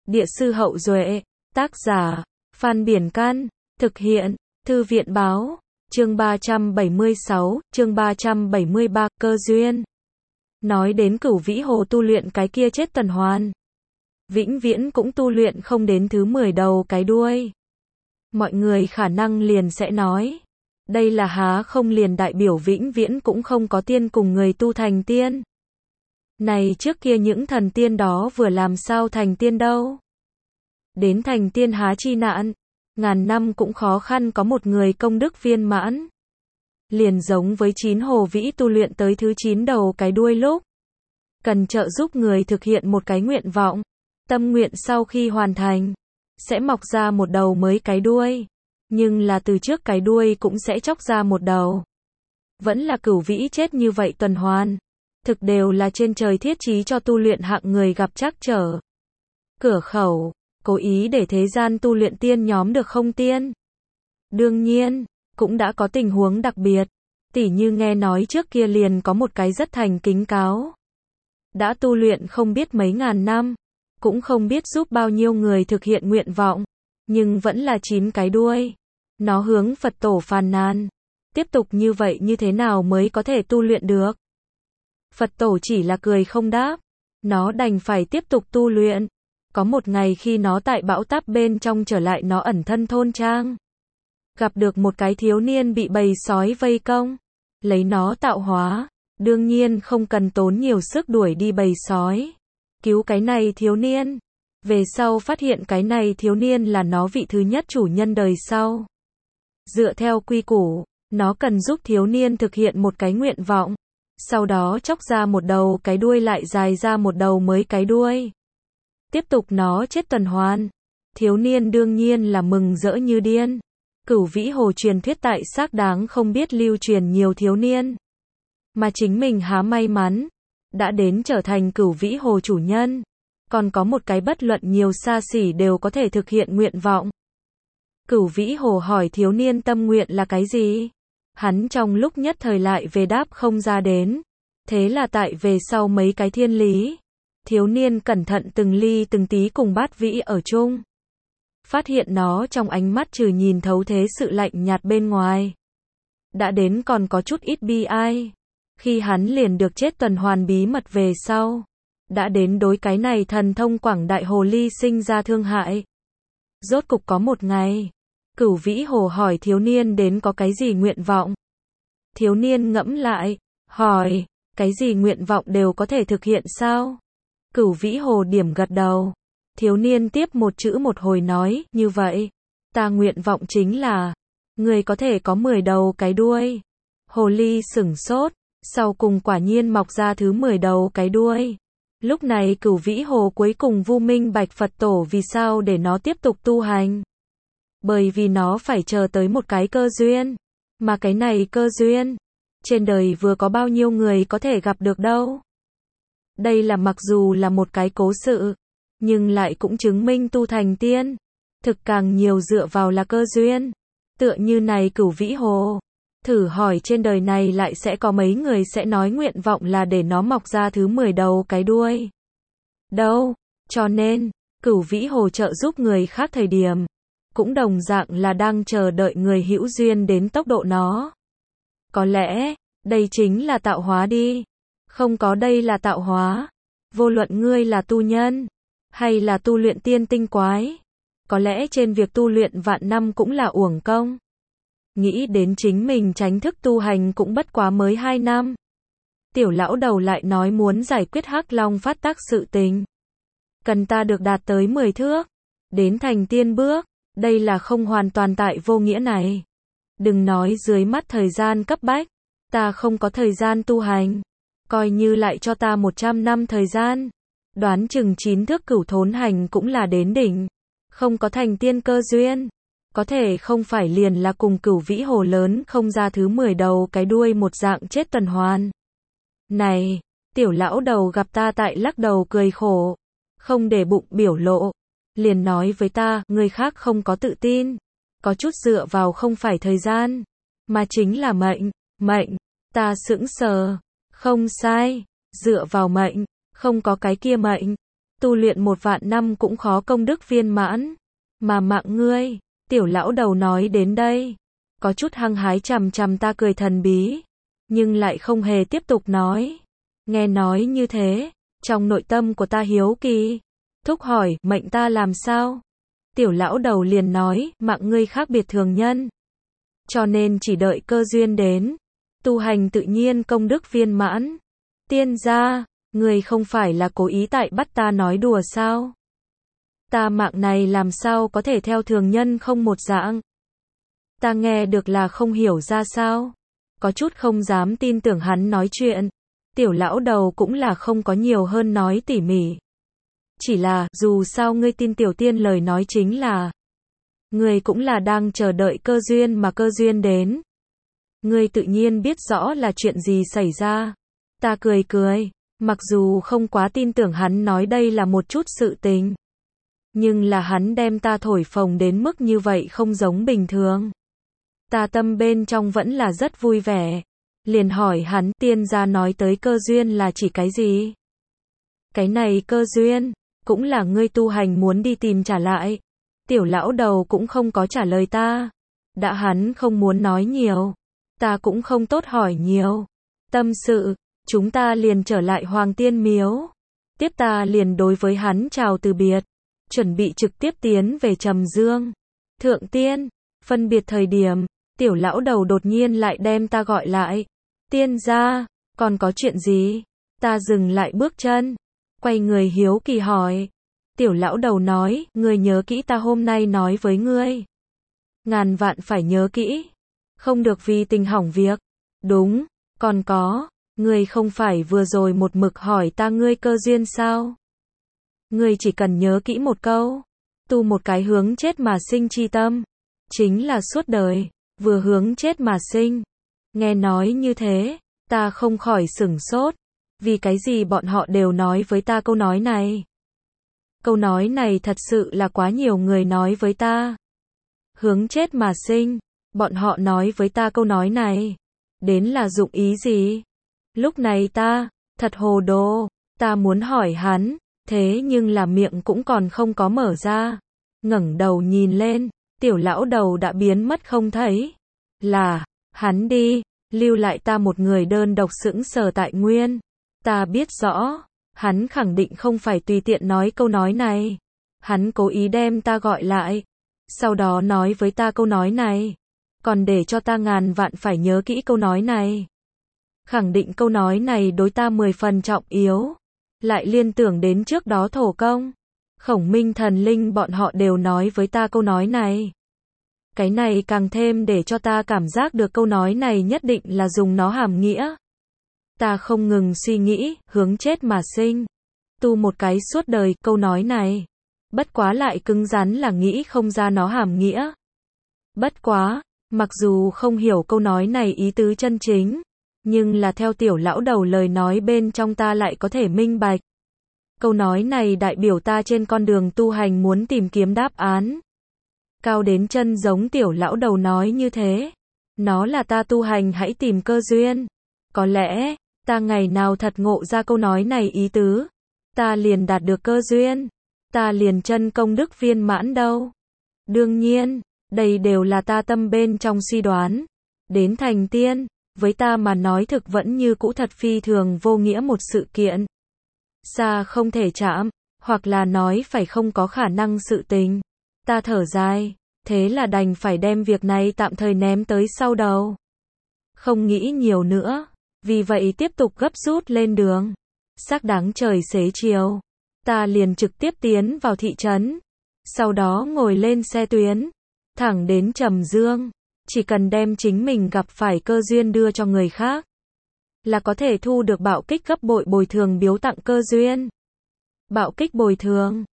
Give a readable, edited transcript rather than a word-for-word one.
Địa sư Hậu Duệ, tác giả, Phan Biển Can, thực hiện, Thư viện Báo, chương 376, chương 373, cơ duyên. Nói đến Cửu Vĩ Hồ tu luyện cái kia chết tuần hoàn. Vĩnh viễn cũng tu luyện không đến thứ 10 đầu cái đuôi. Mọi người khả năng liền sẽ nói, đây là há không liền đại biểu vĩnh viễn cũng không có tiên cùng người tu thành tiên. Này trước kia những thần tiên đó vừa làm sao thành tiên đâu. Đến thành tiên há chi nạn, ngàn năm cũng khó khăn có một người công đức viên mãn. Liền giống với 9 hồ vĩ tu luyện tới thứ 9 đầu cái đuôi lúc. Cần trợ giúp người thực hiện một cái nguyện vọng. Tâm nguyện sau khi hoàn thành, sẽ mọc ra một đầu mới cái đuôi. Nhưng là từ trước cái đuôi cũng sẽ chóc ra một đầu. Vẫn là cửu vĩ chết như vậy tuần hoàn. Thực đều là trên trời thiết trí cho tu luyện hạng người gặp trắc trở. Cửa khẩu, cố ý để thế gian tu luyện tiên nhóm được không tiên. Đương nhiên, cũng đã có tình huống đặc biệt. Tỉ như nghe nói trước kia liền có một cái rất thành kính cáo. Đã tu luyện không biết mấy ngàn năm. Cũng không biết giúp bao nhiêu người thực hiện nguyện vọng. Nhưng vẫn là 9 cái đuôi. Nó hướng Phật tổ phàn nàn. Tiếp tục như vậy như thế nào mới có thể tu luyện được? Phật tổ chỉ là cười không đáp. Nó đành phải tiếp tục tu luyện. Có một ngày khi nó tại bão táp bên trong trở lại nó ẩn thân thôn trang. Gặp được một cái thiếu niên bị bầy sói vây công. Lấy nó tạo hóa. Đương nhiên không cần tốn nhiều sức đuổi đi bầy sói. Cứu cái này thiếu niên. Về sau phát hiện cái này thiếu niên là nó vị thứ nhất chủ nhân đời sau. Dựa theo quy củ, nó cần giúp thiếu niên thực hiện một cái nguyện vọng. Sau đó chóc ra một đầu cái đuôi lại dài ra một đầu mới cái đuôi. Tiếp tục nó chết tuần hoàn. Thiếu niên đương nhiên là mừng rỡ như điên. Cửu Vĩ Hồ truyền thuyết tại xác đáng không biết lưu truyền nhiều thiếu niên. Mà chính mình há may mắn. Đã đến trở thành Cửu Vĩ Hồ chủ nhân. Còn có một cái bất luận nhiều xa xỉ đều có thể thực hiện nguyện vọng. Cửu Vĩ Hồ hỏi thiếu niên tâm nguyện là cái gì? Hắn trong lúc nhất thời lại về đáp không ra đến. Thế là tại về sau mấy cái thiên lý. Thiếu niên cẩn thận từng ly từng tí cùng Bát Vĩ ở chung. Phát hiện nó trong ánh mắt trừ nhìn thấu thế sự lạnh nhạt bên ngoài. Đã đến còn có chút ít bi ai. Khi hắn liền được chết tuần hoàn bí mật về sau. Đã đến đối cái này thần thông quảng đại hồ ly sinh ra thương hại. Rốt cục có một ngày. Cửu Vĩ Hồ hỏi thiếu niên đến có cái gì nguyện vọng. Thiếu niên ngẫm lại, hỏi, cái gì nguyện vọng đều có thể thực hiện sao? Cửu Vĩ Hồ điểm gật đầu. Thiếu niên tiếp một chữ một hồi nói, như vậy, ta nguyện vọng chính là, người có thể có 10 đầu cái đuôi. Hồ ly sửng sốt, sau cùng quả nhiên mọc ra thứ 10 đầu cái đuôi. Lúc này Cửu Vĩ Hồ cuối cùng vu minh bạch Phật tổ vì sao để nó tiếp tục tu hành. Bởi vì nó phải chờ tới một cái cơ duyên. Mà cái này cơ duyên, trên đời vừa có bao nhiêu người có thể gặp được đâu. Đây là mặc dù là một cái cố sự, nhưng lại cũng chứng minh tu thành tiên. Thực càng nhiều dựa vào là cơ duyên. Tựa như này Cửu Vĩ Hồ. Thử hỏi trên đời này lại sẽ có mấy người sẽ nói nguyện vọng là để nó mọc ra thứ 10 đầu cái đuôi. Đâu, cho nên, Cửu Vĩ Hồ trợ giúp người khác thời điểm. Cũng đồng dạng là đang chờ đợi người hữu duyên đến tốc độ nó. Có lẽ, đây chính là tạo hóa đi. Không có đây là tạo hóa. Vô luận ngươi là tu nhân, hay là tu luyện tiên tinh quái. Có lẽ trên việc tu luyện vạn năm cũng là uổng công. Nghĩ đến chính mình tránh thức tu hành cũng bất quá mới 2 năm. Tiểu lão đầu lại nói muốn giải quyết Hắc Long phát tác sự tình. Cần ta được đạt tới 10 thước. Đến thành tiên bước. Đây là không hoàn toàn tại vô nghĩa này. Đừng nói dưới mắt thời gian cấp bách. Ta không có thời gian tu hành. Coi như lại cho ta 100 năm thời gian. Đoán chừng 9 thước cửu thốn hành cũng là đến đỉnh. Không có thành tiên cơ duyên. Có thể không phải liền là cùng Cửu Vĩ Hồ lớn không ra thứ 10 đầu cái đuôi một dạng chết tuần hoàn. Này, tiểu lão đầu gặp ta tại lắc đầu cười khổ. Không để bụng biểu lộ. Liền nói với ta, người khác không có tự tin. Có chút dựa vào không phải thời gian. Mà chính là mệnh. Mệnh. Ta sững sờ. Không sai. Dựa vào mệnh. Không có cái kia mệnh. tu luyện 1.000 năm cũng khó công đức viên mãn. Mà mạng ngươi, tiểu lão đầu nói đến đây, có chút hăng hái chằm chằm ta cười thần bí, nhưng lại không hề tiếp tục nói. Nghe nói như thế, trong nội tâm của ta hiếu kỳ, thúc hỏi, mệnh ta làm sao? Tiểu lão đầu liền nói, mạng ngươi khác biệt thường nhân, cho nên chỉ đợi cơ duyên đến, tu hành tự nhiên công đức viên mãn. Tiên gia, ngươi không phải là cố ý tại bắt ta nói đùa sao? Ta mạng này làm sao có thể theo thường nhân không một dạng? Ta nghe được là không hiểu ra sao? Có chút không dám tin tưởng hắn nói chuyện. Tiểu lão đầu cũng là không có nhiều hơn nói tỉ mỉ. Chỉ là, dù sao ngươi tin tiểu tiên lời nói chính là, ngươi cũng là đang chờ đợi cơ duyên mà cơ duyên đến. Ngươi tự nhiên biết rõ là chuyện gì xảy ra. Ta cười cười, mặc dù không quá tin tưởng hắn nói đây là một chút sự tình. Nhưng là hắn đem ta thổi phồng đến mức như vậy không giống bình thường. Ta tâm bên trong vẫn là rất vui vẻ. Liền hỏi hắn, tiên gia nói tới cơ duyên là chỉ cái gì? Cái này cơ duyên, cũng là ngươi tu hành muốn đi tìm trả lại. Tiểu lão đầu cũng không có trả lời ta. Đã hắn không muốn nói nhiều, ta cũng không tốt hỏi nhiều. Tâm sự, chúng ta liền trở lại Hoàng Tiên Miếu. Tiếp ta liền đối với hắn chào từ biệt, chuẩn bị trực tiếp tiến về Trầm Dương. Thượng tiên, phân biệt thời điểm, tiểu lão đầu đột nhiên lại đem ta gọi lại. Tiên gia, còn có chuyện gì? Ta dừng lại bước chân, quay người hiếu kỳ hỏi. Tiểu lão đầu nói, ngươi nhớ kỹ ta hôm nay nói với ngươi. Ngàn vạn phải nhớ kỹ, không được vì tình hỏng việc. Đúng, còn có, ngươi không phải vừa rồi một mực hỏi ta ngươi cơ duyên sao? Ngươi chỉ cần nhớ kỹ một câu, tu một cái hướng chết mà sinh chi tâm, chính là suốt đời, vừa hướng chết mà sinh. Nghe nói như thế, ta không khỏi sửng sốt, vì cái gì bọn họ đều nói với ta câu nói này? Câu nói này thật sự là quá nhiều người nói với ta. Hướng chết mà sinh, bọn họ nói với ta câu nói này, đến là dụng ý gì? Lúc này ta, thật hồ đồ, ta muốn hỏi hắn, thế nhưng là miệng cũng còn không có mở ra. Ngẩng đầu nhìn lên, tiểu lão đầu đã biến mất không thấy. Là, hắn đi, lưu lại ta một người đơn độc sững sờ tại nguyên. Ta biết rõ, hắn khẳng định không phải tùy tiện nói câu nói này. Hắn cố ý đem ta gọi lại, sau đó nói với ta câu nói này, còn để cho ta ngàn vạn phải nhớ kỹ câu nói này. Khẳng định câu nói này đối ta 10 phần trọng yếu. Lại liên tưởng đến trước đó Thổ Công, Khổng Minh thần linh bọn họ đều nói với ta câu nói này. Cái này càng thêm để cho ta cảm giác được câu nói này nhất định là dùng nó hàm nghĩa. Ta không ngừng suy nghĩ, hướng chết mà sinh, tu một cái suốt đời, câu nói này. Bất quá lại cứng rắn là nghĩ không ra nó hàm nghĩa. Bất quá, mặc dù không hiểu câu nói này ý tứ chân chính, nhưng là theo tiểu lão đầu lời nói bên trong ta lại có thể minh bạch. Câu nói này đại biểu ta trên con đường tu hành muốn tìm kiếm đáp án. Cao đến chân giống tiểu lão đầu nói như thế. Nó là ta tu hành hãy tìm cơ duyên. Có lẽ, ta ngày nào thật ngộ ra câu nói này ý tứ, ta liền đạt được cơ duyên. Ta liền chân công đức viên mãn đâu. Đương nhiên, đây đều là ta tâm bên trong suy đoán. Đến thành tiên, với ta mà nói thực vẫn như cũ thật phi thường vô nghĩa một sự kiện. Xa không thể chạm, hoặc là nói phải không có khả năng sự tình. Ta thở dài, thế là đành phải đem việc này tạm thời ném tới sau đầu. Không nghĩ nhiều nữa, vì vậy tiếp tục gấp rút lên đường. Sắc đáng trời xế chiều, ta liền trực tiếp tiến vào thị trấn. Sau đó ngồi lên xe tuyến, thẳng đến Trầm Dương. Chỉ cần đem chính mình gặp phải cơ duyên đưa cho người khác, là có thể thu được bạo kích gấp bội bồi thường biếu tặng cơ duyên. Bạo kích bồi thường,